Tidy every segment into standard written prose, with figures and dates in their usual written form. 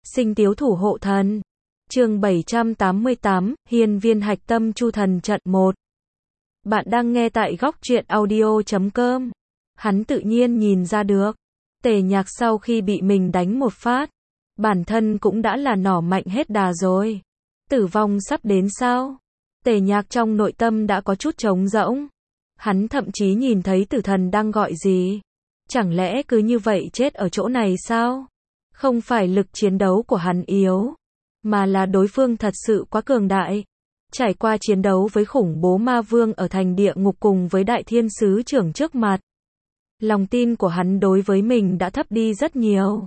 Sinh tiếu thủ hộ thần. Chương 788, Hiên viên hạch tâm chu thần trận 1. Bạn đang nghe tại góc truyện audio.com. Hắn tự nhiên nhìn ra được. Tề Nhạc sau khi bị mình đánh một phát, bản thân cũng đã là nỏ mạnh hết đà rồi. Tử vong sắp đến sao? Tề Nhạc trong nội tâm đã có chút trống rỗng. Hắn thậm chí nhìn thấy tử thần đang gọi gì. Chẳng lẽ cứ như vậy chết ở chỗ này sao? Không phải lực chiến đấu của hắn yếu, mà là đối phương thật sự quá cường đại. Trải qua chiến đấu với khủng bố ma vương ở thành địa ngục cùng với đại thiên sứ trưởng trước mặt, lòng tin của hắn đối với mình đã thấp đi rất nhiều.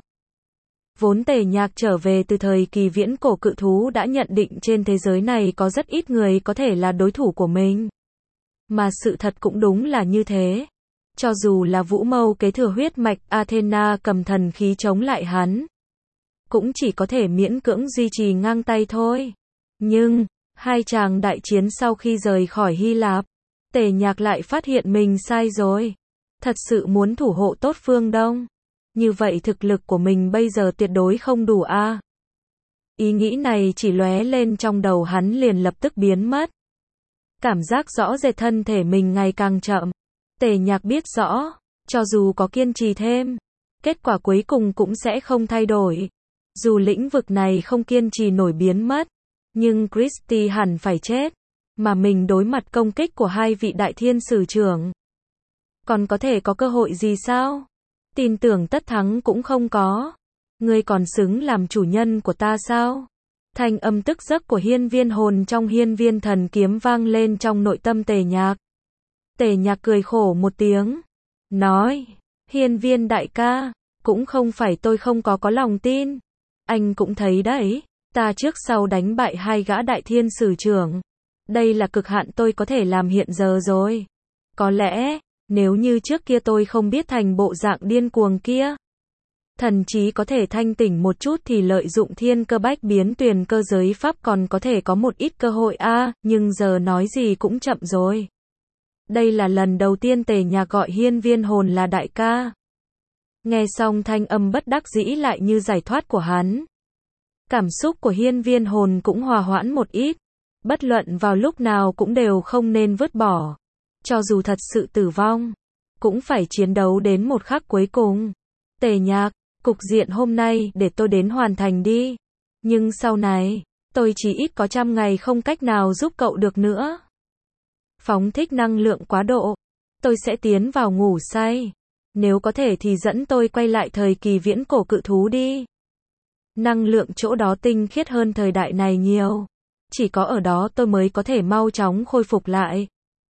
Vốn Tề Nhạc trở về từ thời kỳ viễn cổ cự thú đã nhận định trên thế giới này có rất ít người có thể là đối thủ của mình. Mà sự thật cũng đúng là như thế. Cho dù là Vũ Mâu kế thừa huyết mạch Athena cầm thần khí chống lại hắn, cũng chỉ có thể miễn cưỡng duy trì ngang tay thôi. Nhưng, hai chàng đại chiến sau khi rời khỏi Hy Lạp, Tề Nhạc lại phát hiện mình sai rồi. Thật sự muốn thủ hộ tốt phương Đông. Như vậy thực lực của mình bây giờ tuyệt đối không đủ a. Ý nghĩ này chỉ lóe lên trong đầu hắn liền lập tức biến mất. Cảm giác rõ rệt thân thể mình ngày càng chậm. Tề Nhạc biết rõ, cho dù có kiên trì thêm, kết quả cuối cùng cũng sẽ không thay đổi. Dù lĩnh vực này không kiên trì nổi biến mất, nhưng Christie hẳn phải chết, mà mình đối mặt công kích của hai vị đại thiên sử trưởng, còn có thể có cơ hội gì sao? Tin tưởng tất thắng cũng không có. Ngươi còn xứng làm chủ nhân của ta sao? Thanh âm tức giấc của hiên viên hồn trong hiên viên thần kiếm vang lên trong nội tâm Tề Nhạc. Tề Nhạc cười khổ một tiếng, nói, hiên viên đại ca, cũng không phải tôi không có lòng tin. Anh cũng thấy đấy, ta trước sau đánh bại hai gã đại thiên sử trưởng. Đây là cực hạn tôi có thể làm hiện giờ rồi. Có lẽ, nếu như trước kia tôi không biết thành bộ dạng điên cuồng kia, thần chí có thể thanh tỉnh một chút thì lợi dụng thiên cơ bách biến tuyền cơ giới pháp còn có thể có một ít cơ hội nhưng giờ nói gì cũng chậm rồi. Đây là lần đầu tiên Tề Nhạc gọi hiên viên hồn là đại ca. Nghe xong thanh âm bất đắc dĩ lại như giải thoát của hắn. Cảm xúc của hiên viên hồn cũng hòa hoãn một ít. Bất luận vào lúc nào cũng đều không nên vứt bỏ. Cho dù thật sự tử vong, cũng phải chiến đấu đến một khắc cuối cùng. Tề Nhạc, cục diện hôm nay để tôi đến hoàn thành đi. Nhưng sau này, tôi chỉ ít có 100 ngày không cách nào giúp cậu được nữa. Phóng thích năng lượng quá độ, tôi sẽ tiến vào ngủ say. Nếu có thể thì dẫn tôi quay lại thời kỳ viễn cổ cự thú đi. Năng lượng chỗ đó tinh khiết hơn thời đại này nhiều. Chỉ có ở đó tôi mới có thể mau chóng khôi phục lại.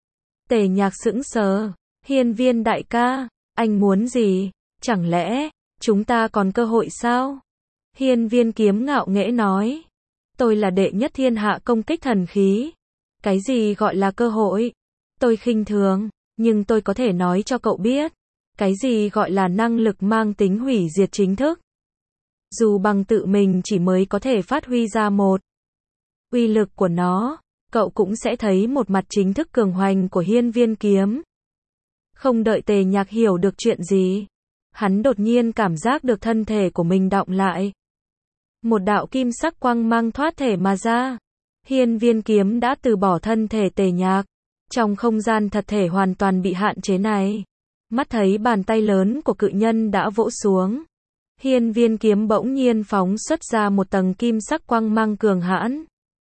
Tề Nhạc sững sờ. Hiên viên đại ca, anh muốn gì? Chẳng lẽ, chúng ta còn cơ hội sao? Hiên viên kiếm ngạo nghễ nói. Tôi là đệ nhất thiên hạ công kích thần khí. Cái gì gọi là cơ hội? Tôi khinh thường, nhưng tôi có thể nói cho cậu biết. Cái gì gọi là năng lực mang tính hủy diệt chính thức? Dù bằng tự mình chỉ mới có thể phát huy ra một uy lực của nó, cậu cũng sẽ thấy một mặt chính thức cường hoành của hiên viên kiếm. Không đợi Tề Nhạc hiểu được chuyện gì, hắn đột nhiên cảm giác được thân thể của mình đọng lại. Một đạo kim sắc quang mang thoát thể mà ra. Hiên viên kiếm đã từ bỏ thân thể Tề Nhạc. Trong không gian thật thể hoàn toàn bị hạn chế này, mắt thấy bàn tay lớn của cự nhân đã vỗ xuống. Hiên viên kiếm bỗng nhiên phóng xuất ra một tầng kim sắc quang mang cường hãn.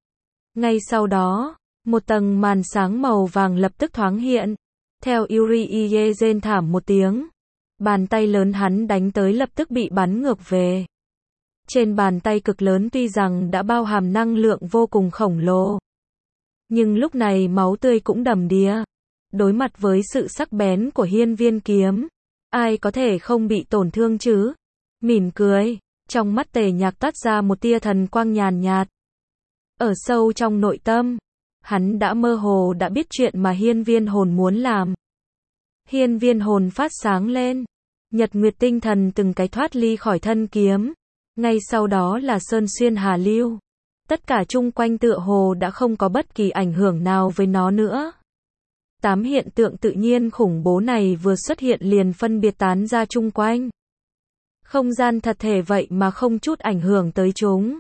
Ngay sau đó, một tầng màn sáng màu vàng lập tức thoáng hiện. Theo Yuri rên thảm một tiếng, bàn tay lớn hắn đánh tới lập tức bị bắn ngược về. Trên bàn tay cực lớn tuy rằng đã bao hàm năng lượng vô cùng khổng lồ, nhưng lúc này máu tươi cũng đầm đìa. Đối mặt với sự sắc bén của hiên viên kiếm, ai có thể không bị tổn thương chứ? Mỉm cười, trong mắt Tề Nhạc toát ra một tia thần quang nhàn nhạt. Ở sâu trong nội tâm, hắn đã mơ hồ đã biết chuyện mà hiên viên hồn muốn làm. Hiên viên hồn phát sáng lên, nhật nguyệt tinh thần từng cái thoát ly khỏi thân kiếm. Ngay sau đó là sơn xuyên hà lưu. Tất cả chung quanh tựa hồ đã không có bất kỳ ảnh hưởng nào với nó nữa. 8 hiện tượng tự nhiên khủng bố này vừa xuất hiện liền phân biệt tán ra chung quanh. Không gian thật thể vậy mà không chút ảnh hưởng tới chúng.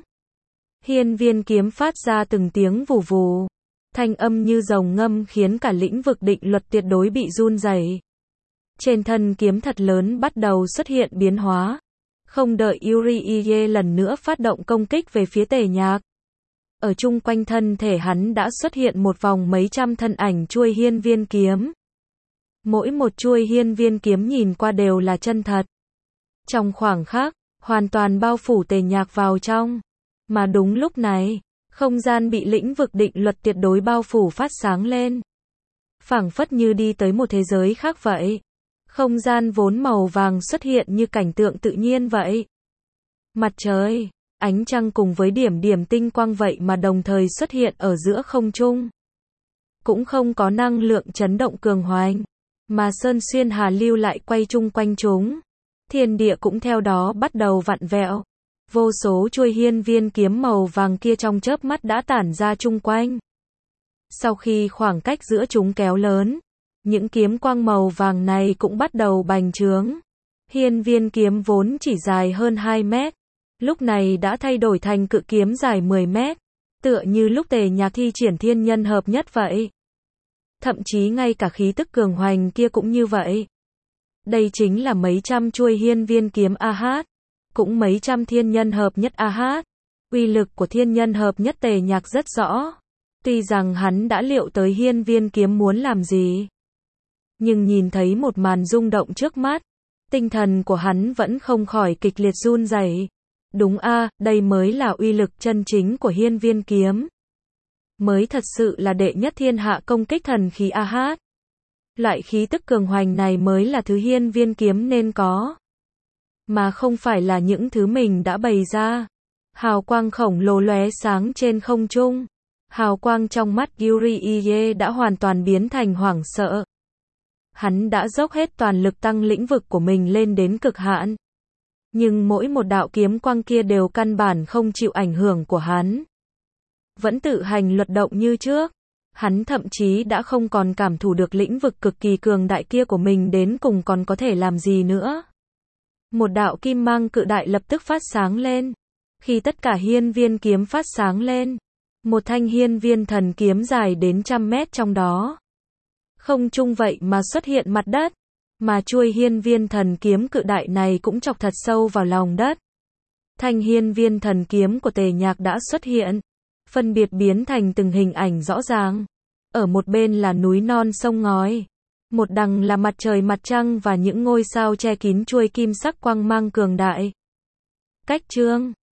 Hiên viên kiếm phát ra từng tiếng vù vù. Thanh âm như rồng ngâm khiến cả lĩnh vực định luật tuyệt đối bị run rẩy. Trên thân kiếm thật lớn bắt đầu xuất hiện biến hóa. Không đợi Uriye lần nữa phát động công kích về phía Tề Nhạc. Ở chung quanh thân thể hắn đã xuất hiện một vòng mấy trăm thân ảnh chuôi hiên viên kiếm. Mỗi một chuôi hiên viên kiếm nhìn qua đều là chân thật. Trong khoảng khắc, hoàn toàn bao phủ Tề Nhạc vào trong. Mà đúng lúc này, không gian bị lĩnh vực định luật tuyệt đối bao phủ phát sáng lên. Phảng phất như đi tới một thế giới khác vậy. Không gian vốn màu vàng xuất hiện như cảnh tượng tự nhiên vậy. Mặt trời, ánh trăng cùng với điểm điểm tinh quang vậy mà đồng thời xuất hiện ở giữa không trung. Cũng không có năng lượng chấn động cường hoành, mà sơn xuyên hà lưu lại quay chung quanh chúng. Thiên địa cũng theo đó bắt đầu vặn vẹo. Vô số chuôi hiên viên kiếm màu vàng kia trong chớp mắt đã tản ra chung quanh. Sau khi khoảng cách giữa chúng kéo lớn, những kiếm quang màu vàng này cũng bắt đầu bành trướng. Hiên viên kiếm vốn chỉ dài hơn 2 mét, lúc này đã thay đổi thành cự kiếm dài 10 mét, tựa như lúc Tề Nhạc thi triển thiên nhân hợp nhất vậy. Thậm chí ngay cả khí tức cường hoành kia cũng như vậy. Đây chính là mấy trăm chuôi hiên viên kiếm AH, cũng mấy trăm thiên nhân hợp nhất AH. Uy lực của thiên nhân hợp nhất Tề Nhạc rất rõ. Tuy rằng hắn đã liệu tới hiên viên kiếm muốn làm gì, nhưng nhìn thấy một màn rung động trước mắt, tinh thần của hắn vẫn không khỏi kịch liệt run rẩy. Đúng a, đây mới là uy lực chân chính của hiên viên kiếm. Mới thật sự là đệ nhất thiên hạ công kích thần khí AH. Loại khí tức cường hoành này mới là thứ hiên viên kiếm nên có, mà không phải là những thứ mình đã bày ra. Hào quang khổng lồ lóe sáng trên không trung. Hào quang trong mắt Uriye đã hoàn toàn biến thành hoảng sợ. Hắn đã dốc hết toàn lực tăng lĩnh vực của mình lên đến cực hạn. Nhưng mỗi một đạo kiếm quang kia đều căn bản không chịu ảnh hưởng của hắn. Vẫn tự hành luật động như trước. Hắn thậm chí đã không còn cảm thụ được lĩnh vực cực kỳ cường đại kia của mình đến cùng còn có thể làm gì nữa. Một đạo kim mang cự đại lập tức phát sáng lên. Khi tất cả hiên viên kiếm phát sáng lên, một thanh hiên viên thần kiếm dài đến 100 mét trong đó. Không trung vậy mà xuất hiện mặt đất, mà chuôi hiên viên thần kiếm cự đại này cũng chọc thật sâu vào lòng đất. Thanh hiên viên thần kiếm của Tề Nhạc đã xuất hiện, phân biệt biến thành từng hình ảnh rõ ràng. Ở một bên là núi non sông ngói, một đằng là mặt trời mặt trăng và những ngôi sao che kín chuôi kim sắc quang mang cường đại. Cách chương